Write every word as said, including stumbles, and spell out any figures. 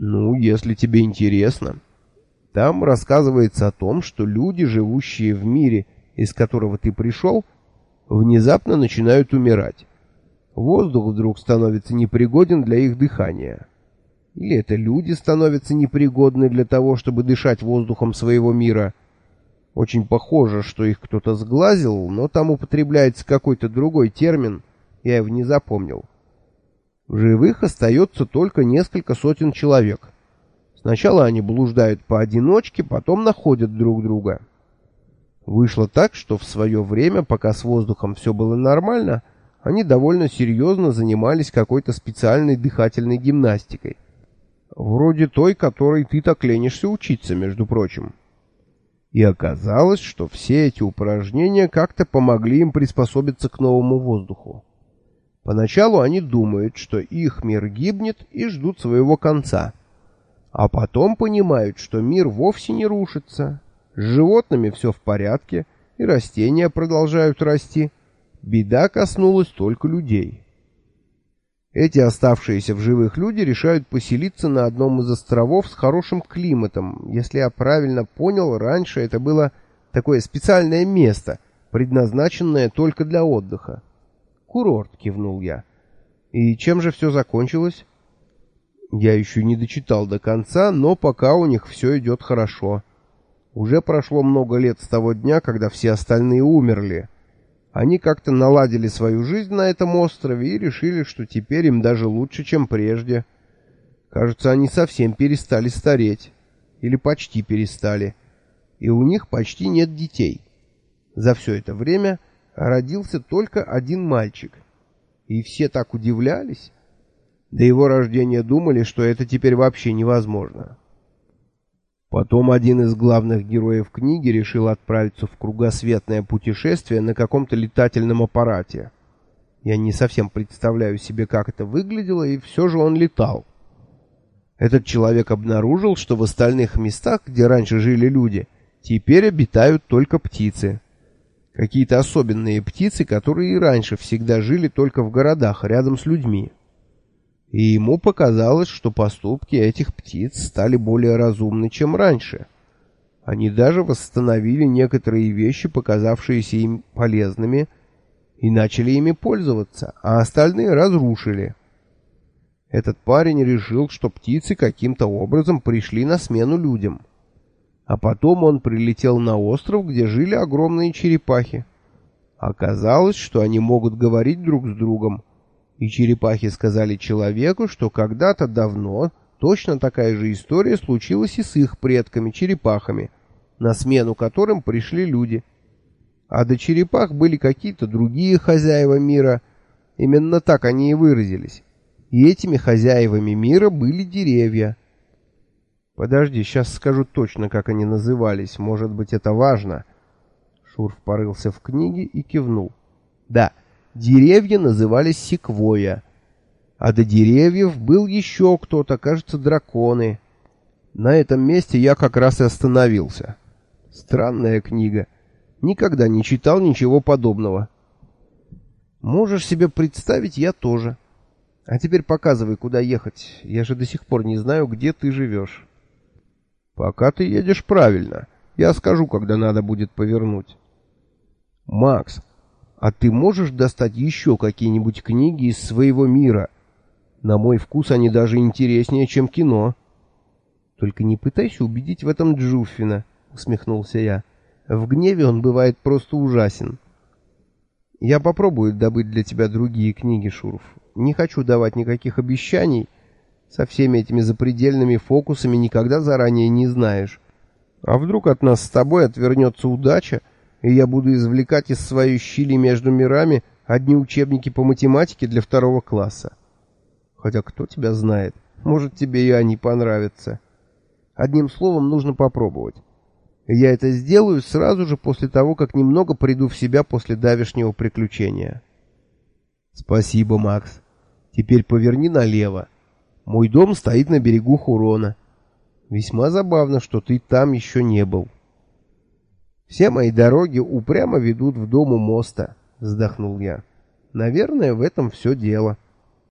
Ну, если тебе интересно. Там рассказывается о том, что люди, живущие в мире, из которого ты пришел, внезапно начинают умирать. Воздух вдруг становится непригоден для их дыхания. Или это люди становятся непригодны для того, чтобы дышать воздухом своего мира. Очень похоже, что их кто-то сглазил, но там употребляется какой-то другой термин, я его не запомнил. В живых остается только несколько сотен человек. Сначала они блуждают поодиночке, потом находят друг друга. Вышло так, что в свое время, пока с воздухом все было нормально, они довольно серьезно занимались какой-то специальной дыхательной гимнастикой. Вроде той, которой ты так ленишься учиться, между прочим. И оказалось, что все эти упражнения как-то помогли им приспособиться к новому воздуху. Поначалу они думают, что их мир гибнет и ждут своего конца. А потом понимают, что мир вовсе не рушится. С животными все в порядке, и растения продолжают расти. Беда коснулась только людей. Эти оставшиеся в живых люди решают поселиться на одном из островов с хорошим климатом. Если я правильно понял, раньше это было такое специальное место, предназначенное только для отдыха. «Курорт», — кивнул я. «И чем же все закончилось?» Я еще не дочитал до конца, но пока у них все идет хорошо. Уже прошло много лет с того дня, когда все остальные умерли. Они как-то наладили свою жизнь на этом острове и решили, что теперь им даже лучше, чем прежде. Кажется, они совсем перестали стареть. Или почти перестали. И у них почти нет детей. За все это время родился только один мальчик. И все так удивлялись. До его рождения думали, что это теперь вообще невозможно. Потом один из главных героев книги решил отправиться в кругосветное путешествие на каком-то летательном аппарате. Я не совсем представляю себе, как это выглядело, и все же он летал. Этот человек обнаружил, что в остальных местах, где раньше жили люди, теперь обитают только птицы. Какие-то особенные птицы, которые и раньше всегда жили только в городах, рядом с людьми. И ему показалось, что поступки этих птиц стали более разумны, чем раньше. Они даже восстановили некоторые вещи, показавшиеся им полезными, и начали ими пользоваться, а остальные разрушили. Этот парень решил, что птицы каким-то образом пришли на смену людям. А потом он прилетел на остров, где жили огромные черепахи. Оказалось, что они могут говорить друг с другом. И черепахи сказали человеку, что когда-то давно точно такая же история случилась и с их предками-черепахами, на смену которым пришли люди. А до черепах были какие-то другие хозяева мира. Именно так они и выразились. И этими хозяевами мира были деревья. Подожди, сейчас скажу точно, как они назывались. Может быть, это важно. Шурф порылся в книге и кивнул. Да, деревья назывались секвойя. А до деревьев был еще кто-то, кажется, драконы. На этом месте я как раз и остановился. Странная книга. Никогда не читал ничего подобного. Можешь себе представить, я тоже. А теперь показывай, куда ехать. Я же до сих пор не знаю, где ты живешь. Пока ты едешь правильно. Я скажу, когда надо будет повернуть. Макс, а ты можешь достать еще какие-нибудь книги из своего мира? На мой вкус они даже интереснее, чем кино. Только не пытайся убедить в этом Джуффина, усмехнулся я. В гневе он бывает просто ужасен. Я попробую добыть для тебя другие книги, Шурф. Не хочу давать никаких обещаний. Со всеми этими запредельными фокусами никогда заранее не знаешь. А вдруг от нас с тобой отвернется удача, и я буду извлекать из своей щели между мирами одни учебники по математике для второго класса. Хотя кто тебя знает, может, тебе и они понравятся. Одним словом, нужно попробовать. И я это сделаю сразу же после того, как немного приду в себя после давешнего приключения. Спасибо, Макс. Теперь поверни налево. Мой дом стоит на берегу Хурона. Весьма забавно, что ты там еще не был. Все мои дороги упрямо ведут в дом у моста, вздохнул я. Наверное, в этом все дело.